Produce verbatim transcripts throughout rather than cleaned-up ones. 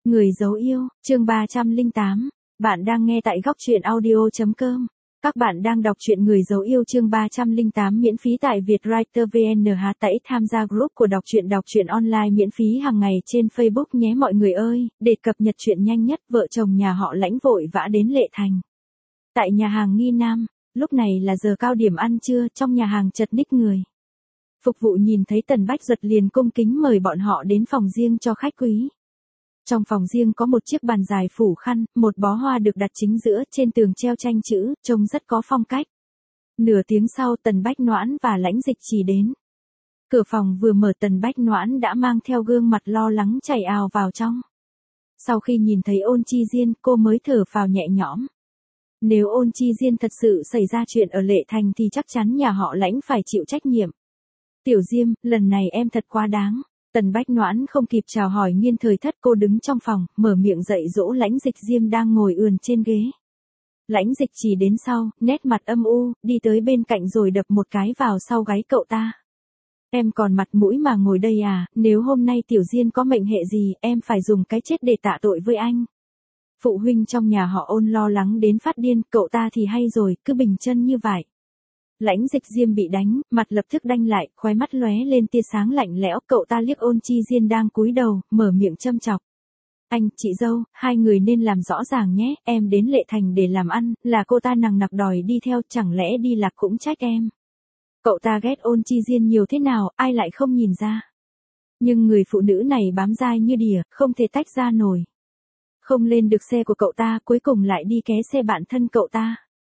Người dấu yêu, chương ba trăm lẻ tám. Bạn đang nghe tại góc truyện audio chấm com. Các bạn đang đọc truyện Người dấu yêu chương ba trăm lẻ tám miễn phí tại Vietwriter vê en. Hãy tải tham gia group của đọc truyện đọc truyện online miễn phí hàng ngày trên Facebook nhé mọi người ơi, để cập nhật truyện nhanh nhất. Vợ chồng nhà họ Lãnh vội vã đến Lệ Thành. Tại nhà hàng Nghi Nam, lúc này là giờ cao điểm ăn trưa, trong nhà hàng chật ních người. Phục vụ nhìn thấy Tần Bách Duật liền cung kính mời bọn họ đến phòng riêng cho khách quý. Trong phòng riêng có một chiếc bàn dài phủ khăn, một bó hoa được đặt chính giữa, trên tường treo tranh chữ, trông rất có phong cách. Nửa tiếng sau Tần Bách Noãn và Lãnh Dịch Trì đến. Cửa phòng vừa mở Tần Bách Noãn đã mang theo gương mặt lo lắng chảy ào vào trong. Sau khi nhìn thấy Ôn Chi Diên, cô mới thở phào nhẹ nhõm. Nếu Ôn Chi Diên thật sự xảy ra chuyện ở Lệ Thành thì chắc chắn nhà họ Lãnh phải chịu trách nhiệm. Tiểu Diêm, lần này em thật quá đáng. Tần Bách Noãn không kịp chào hỏi Nghiên Thời Thất, cô đứng trong phòng, mở miệng dạy dỗ Lãnh Dịch Diêm đang ngồi ườn trên ghế. Lãnh Dịch Trì đến sau, nét mặt âm u, đi tới bên cạnh rồi đập một cái vào sau gáy cậu ta. Em còn mặt mũi mà ngồi đây à, nếu hôm nay Tiểu Diên có mệnh hệ gì, em phải dùng cái chết để tạ tội với anh. Phụ huynh trong nhà họ Ôn lo lắng đến phát điên, cậu ta thì hay rồi, cứ bình chân như vậy. Lãnh Dịch Diêm bị đánh, mặt lập tức đanh lại, khóe mắt lóe lên tia sáng lạnh lẽo, cậu ta liếc Ôn Chi Diên đang cúi đầu, mở miệng châm chọc. Anh, chị dâu, hai người nên làm rõ ràng nhé, em đến Lệ Thành để làm ăn, là cô ta nằng nặc đòi đi theo, chẳng lẽ đi lạc cũng trách em. Cậu ta ghét Ôn Chi Diên nhiều thế nào, ai lại không nhìn ra. Nhưng người phụ nữ này bám dai như đỉa, không thể tách ra nổi. Không lên được xe của cậu ta, cuối cùng lại đi ké xe bạn thân cậu ta.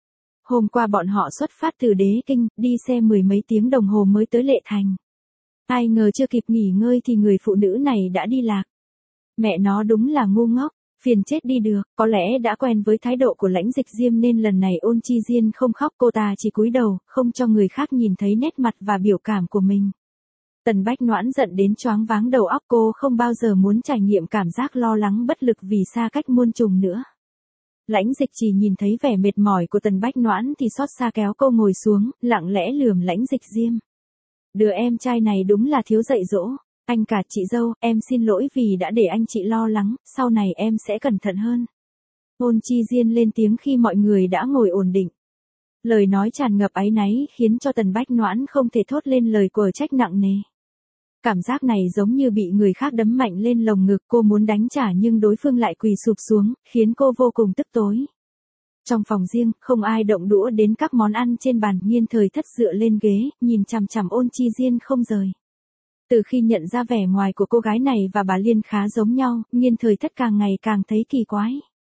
Hôm qua bọn họ xuất phát từ Đế Kinh, đi xe mười mấy tiếng đồng hồ mới tới Lệ Thành. Ai ngờ chưa kịp nghỉ ngơi thì người phụ nữ này đã đi lạc. Mẹ nó đúng là ngu ngốc, phiền chết đi được, có lẽ đã quen với thái độ của Lãnh Dịch Diêm nên lần này Ôn Chi Diên không khóc, cô ta chỉ cúi đầu, không cho người khác nhìn thấy nét mặt và biểu cảm của mình. Tần Bách Noãn giận đến choáng váng đầu óc, cô không bao giờ muốn trải nghiệm cảm giác lo lắng bất lực vì xa cách muôn trùng nữa. Lãnh Dịch Trì nhìn thấy vẻ mệt mỏi của Tần Bách Noãn thì xót xa kéo cô ngồi xuống, lặng lẽ lườm Lãnh Dịch Diêm. Đứa em trai này đúng là thiếu dạy dỗ. Anh cả, chị dâu, em xin lỗi vì đã để anh chị lo lắng, sau này em sẽ cẩn thận hơn. Ôn Chi Diên lên tiếng khi mọi người đã ngồi ổn định. Lời nói tràn ngập áy náy khiến cho Tần Bách Noãn không thể thốt lên lời quở trách nặng nề. Cảm giác này giống như bị người khác đấm mạnh lên lồng ngực, cô muốn đánh trả nhưng đối phương lại quỳ sụp xuống, khiến cô vô cùng tức tối. Trong phòng riêng, không ai động đũa đến các món ăn trên bàn, Nghiên Thời Thất dựa lên ghế, nhìn chằm chằm Ôn Chi Diên không rời. Từ khi nhận ra vẻ ngoài của cô gái này và bà Liên khá giống nhau, Nghiên Thời Thất càng ngày càng thấy kỳ quái.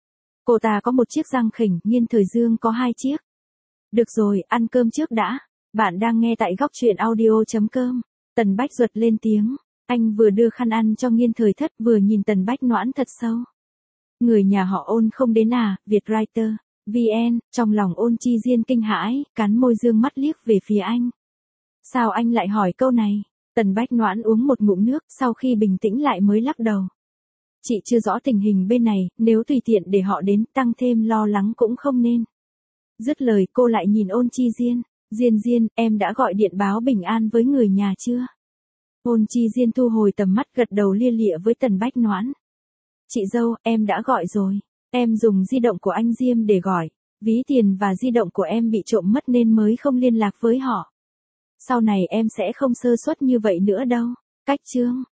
Cô ta có một chiếc răng khỉnh, Nghiên Thời Dương có hai chiếc. Được rồi, ăn cơm trước đã. Bạn đang nghe tại góc truyện audio chấm com. Tần Bách Duật lên tiếng, anh vừa đưa khăn ăn cho Nghiên Thời Thất vừa nhìn Tần Bách Noãn thật sâu. Người nhà họ Ôn không đến à, Vietwriter, vê en, trong lòng Ôn Chi Diên kinh hãi, cắn môi dương mắt liếc về phía anh. Sao anh lại hỏi câu này? Tần Bách Noãn uống một ngụm nước, sau khi bình tĩnh lại mới lắc đầu. Chị chưa rõ tình hình bên này, nếu tùy tiện để họ đến, tăng thêm lo lắng cũng không nên. Dứt lời cô lại nhìn Ôn Chi Diên. Diên Diên, em đã gọi điện báo bình an với người nhà chưa? Ôn Chi Diên thu hồi tầm mắt, gật đầu lia lịa với Tần Bách Noãn. Chị dâu, em đã gọi rồi. Em dùng di động của anh Diêm để gọi. Ví tiền và di động của em bị trộm mất nên mới không liên lạc với họ. Sau này em sẽ không sơ suất như vậy nữa đâu. Cách chương.